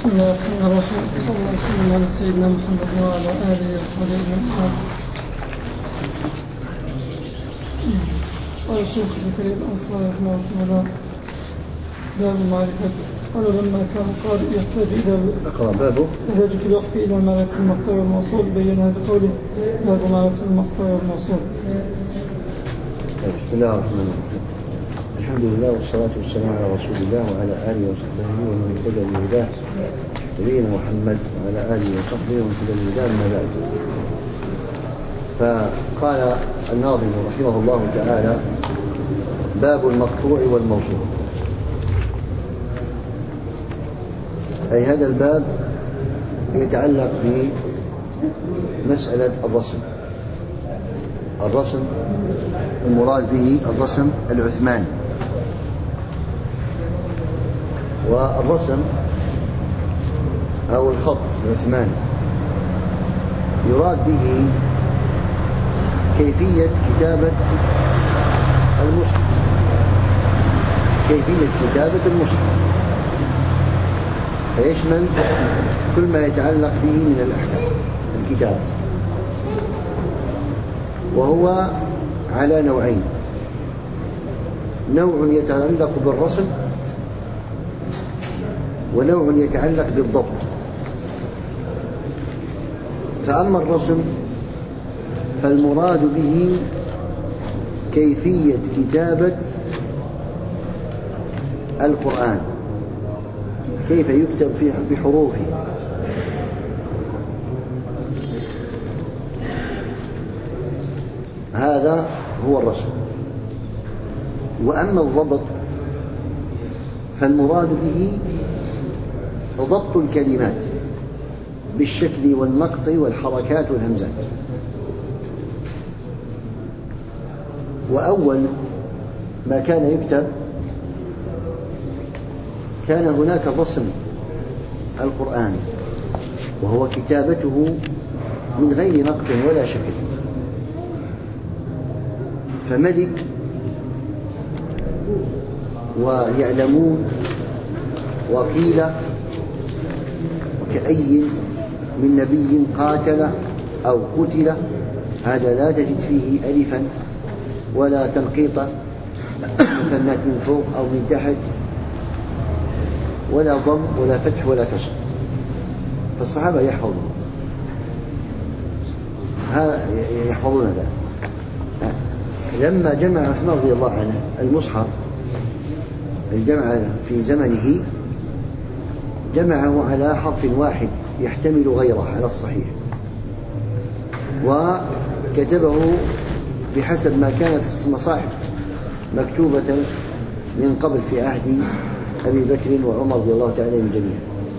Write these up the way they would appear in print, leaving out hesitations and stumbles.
بسم الله الرحمن الرحيم. صلى الله وسلم على سيدنا محمد وعلى آله وصحبه أجمعين. قال الشيخ زكريا الأنصاري رحمه الله باب المعرفة. قال لما كان القارئ يحتاج إلى معرفة المقطع والموصول بينها بقوله باب معرفة المقطع والموصول. بسم الله الرحمن الرحيم. الحمد لله والصلاة والسلام على رسول الله وعلى آله وصحبه ومن اهتدى بهداه نبينا محمد وعلى آله وصحبه ومن اهتدى بهداه أما بعد. فقال الناظم رحمه الله تعالى باب المقطوع والموصول، أي هذا الباب يتعلق بمسألة الرسم المراد به الرسم العثماني. والرسم أو الخط العثماني يراد به كيفية كتابة المصحف، فيشمل كل ما يتعلق به من الأحكام الكتاب، وهو على نوعين: نوع يتعلق بالرسم ونوع يتعلق بالضبط. فأما الرسم فالمراد به كيفية كتابة القرآن، كيف يكتب بحروفه، هذا هو الرسم. وأما الضبط فالمراد به ضبط الكلمات بالشكل والنقط والحركات والهمزات. وأول ما كان يكتب كان هناك رسم القرآن، وهو كتابته من غير نقط ولا شكل. فملك ويعلمون وقيل وكأي من نبي قاتل أو قتل، هذا لا تجد فيه ألفا ولا تنقيطا مثنات من فوق أو من تحت، ولا ضم ولا فتح ولا كسر. فالصحابة يحفظون ذلك. لما جمع عثمان رضي الله عنه المصحف الجمع في زمنه، جمعه على حرف واحد يحتمل غيره على الصحيح، وكتبه بحسب ما كانت المصاحف مكتوبة من قبل في عهد أبي بكر وعمر رضي الله تعالى عنهم جميعا،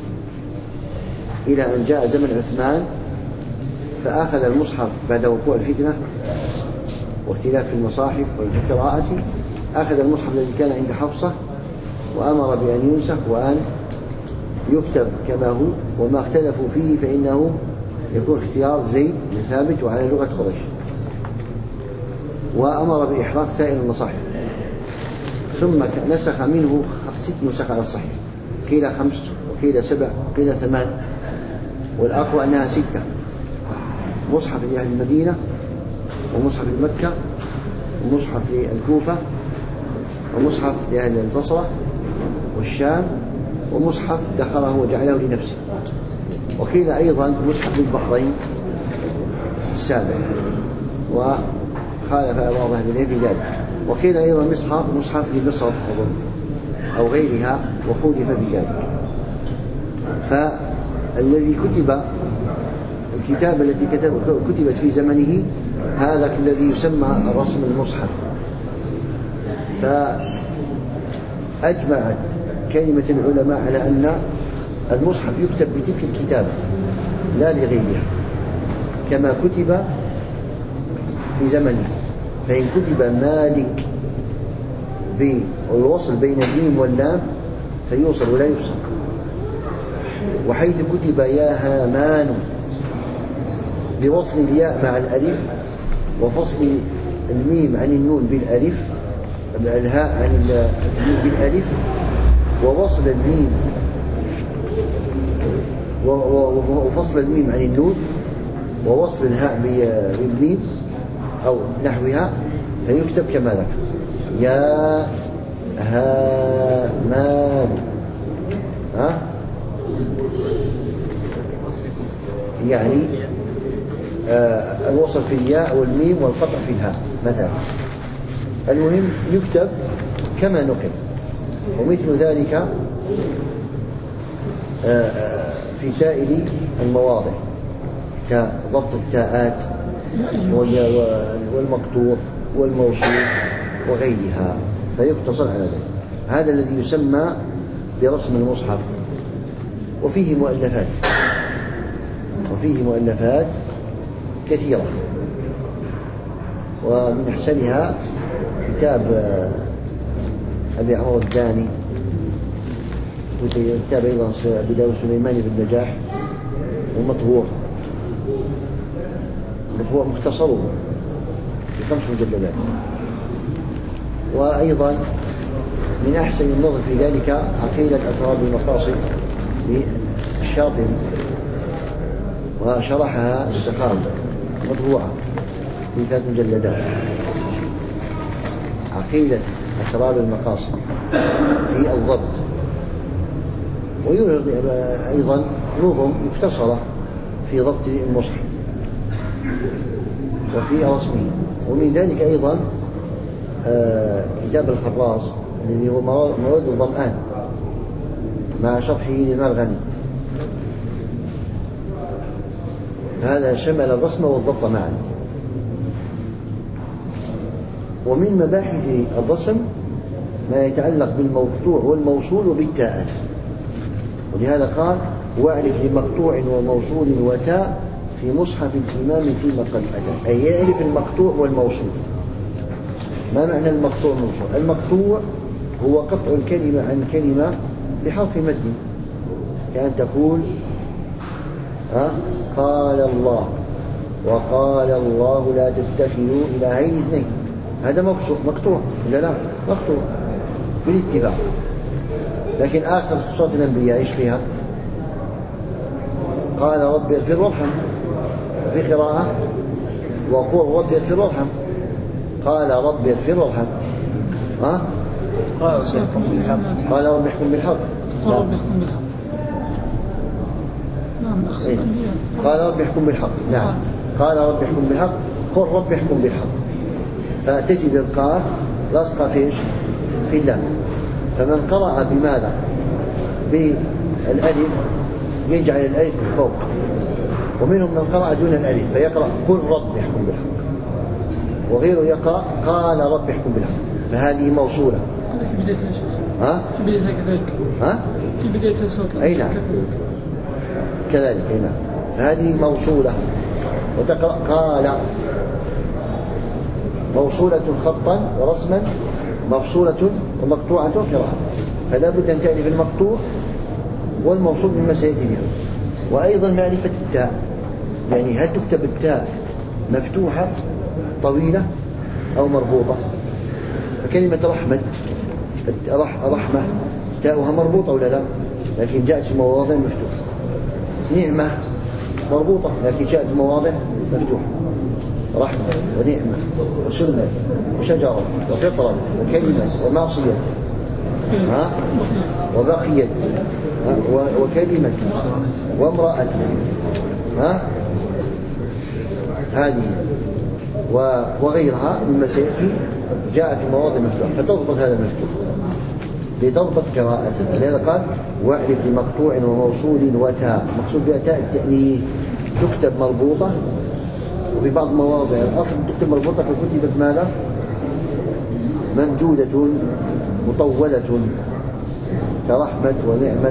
إلى أن جاء زمن عثمان فأخذ المصحف بعد وقوع الفتنة واختلاف في المصاحف وفي القراءة، أخذ المصحف الذي كان عند حفصة وأمر بأن ينسخ وأن يكتب كما هو، وما اختلفوا فيه فإنه يكون اختيار زيد بن ثابت وعلى لغة قريش. وأمر بإحراق سائر المصاحف، ثم نسخ منه 6 نسخ على الصحيح، قيل 5 وقيل 7 وقيل 8، والأقوى أنها 6: مصحف لأهل المدينة، ومصحف لمكة، ومصحف للكوفة، ومصحف لأهل البصرة والشام، ومصحف دخله وجعله لنفسه، وقيل أيضا مصحف للبحرين السابع، وخالف بعض أهل العلم في ذلك، وقيل أيضا مصحف لمصر أو غيرها وخولف في ذلك. فالذي كتب الكتابة التي كتبت في زمنه هذا الذي يسمى رسم المصحف. فأجمعت كلمة العلماء على أن المصحف يكتب بتلك الكتابة لا بغيرها كما كتب في زمنه. فإن كتب مالك بالوصل بين الميم واللام فيوصل ولا يفصل، وحيث كتب يا هامان بوصل الياء مع الألف وفصل الميم عن النون بالألف، الهاء عن الميم بالألف، ووصل الميم وفصل الميم عن النون ووصل الهاء بالميم أو نحوها، فيكتب كما ذكر: يا هامان. يعني الوصل في الياء والميم والقطع في الهاء مثلا. المهم يكتب كما نقل. ومثل ذلك في سائر المواضع كضبط التاءات والمقطوع والموصول وغيرها، فيقتصر على ذلك. هذا الذي يسمى برسم المصحف. وفيه مؤلفات كثيرة، ومن أحسنها كتاب أبي عمرو الداني، وكتاب أيضا أبي داود سليماني بالنجاح، ومطبوع مختصره ب5 مجلدات. وأيضا من أحسن النظر في ذلك عقيدة أطراب المقاصد للشاطبي، وشرحها السخاوي مطبوعة في 3 مجلدات. عقيدة أطراب المقاصد في الضبط. ويوجد أيضا نظم مختصرة في ضبط المصحف وفي رسمه. ومن ذلك أيضا كتاب الخراز الذي هو مواد الظمآن مع شرحه للمرغني. هذا شمل الرسم والضبط معا. ومن مباحث الرسم ما يتعلق بالمقطوع والموصول وبالتاءات، ولهذا قال: واعرف لمقطوع وموصول وتاء في مصحف الإمام فيما قد أتى. أي يعرف المقطوع والموصول. ما معنى المقطوع والموصول؟ المقطوع هو قطع الكلمة عن كلمة بحرف مد، كأن تقول قال الله وقال الله لا تتخذوا إلهين اثنين. هذا مقطوع ولا لا؟ مقطوع بالاتفاق. لكن آخر سورة الأنبياء إيش فيها؟ قال رب اغفر وارحم. في قراءة وقل رب اغفر وارحم. قال رب اغفر وارحم. قال رب احكم بالحق. قال رب احكم بالحق. نعم. قال رب احكم بالحق. قل رب احكم بالحق. فتجد القاف لاصقة فيش في اللام. فمن قرأ بماذا؟ بالألف يجعل الألف فوق، ومنهم من قرأ دون الألف فيقرأ قل رب احكم بالحق، وغيره يقرأ قال رب احكم بالحق. فهذه موصولة. في بداية في بداية كذلك. في بداية السورة. أي نعم كذلك. أي نعم. فهذه موصولة. وتقرأ قال موصولة خطا ورسما، مفصولة ومقطوعة قراءة. فلا بد أن تعرف المقطوع والموصول مما سيأتي. وأيضا معرفة التاء، يعني هل تكتب التاء مفتوحة طويلة أو مربوطة؟ فكلمة رحمة تاؤها مربوطة ولا لا؟ لكن جاءت في مواضع مفتوحة. نعمة مربوطة لكن جاءت في مواضع مفتوحة. رحمة ونعمة وسنة وشجرة وفطرة وكلمة ومعصية وبقية وكلمة وامرأة هذه وغيرها مما سيأتي جاء في مواضع مفتوحة. فتضبط هذا المفتوح لتضبط قراءته. لذا قال: واعرف لمقطوع وموصول وتاء. مقصود بها تاء التأنيث تكتب مربوطة، وفي بعض المواضع الأصل تكتب مربوطة فكتبت ماذا؟ ممدودة مطولة كرحمة ونعمة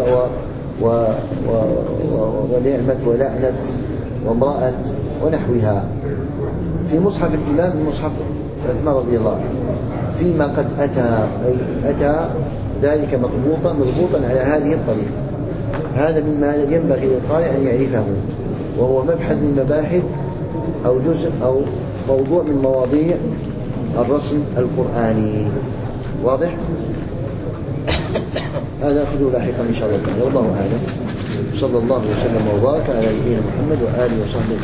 ونعمة ولعنة وامرأة ونحوها. في مصحف الإمام المصحف عثمان رضي الله عنه فيما قد أتى، أي أتى ذلك مضبوطا على هذه الطريقة. هذا مما ينبغي للقارئ أن يعرفه، وهو مبحث من مباحث أو جزء أو موضوع من مواضيع الرسم القرآني. واضح؟ هذا نأخذه لاحقا إن شاء الله. والله أعلم. صلى الله وسلم وبارك على نبينا محمد وآله وصحبه.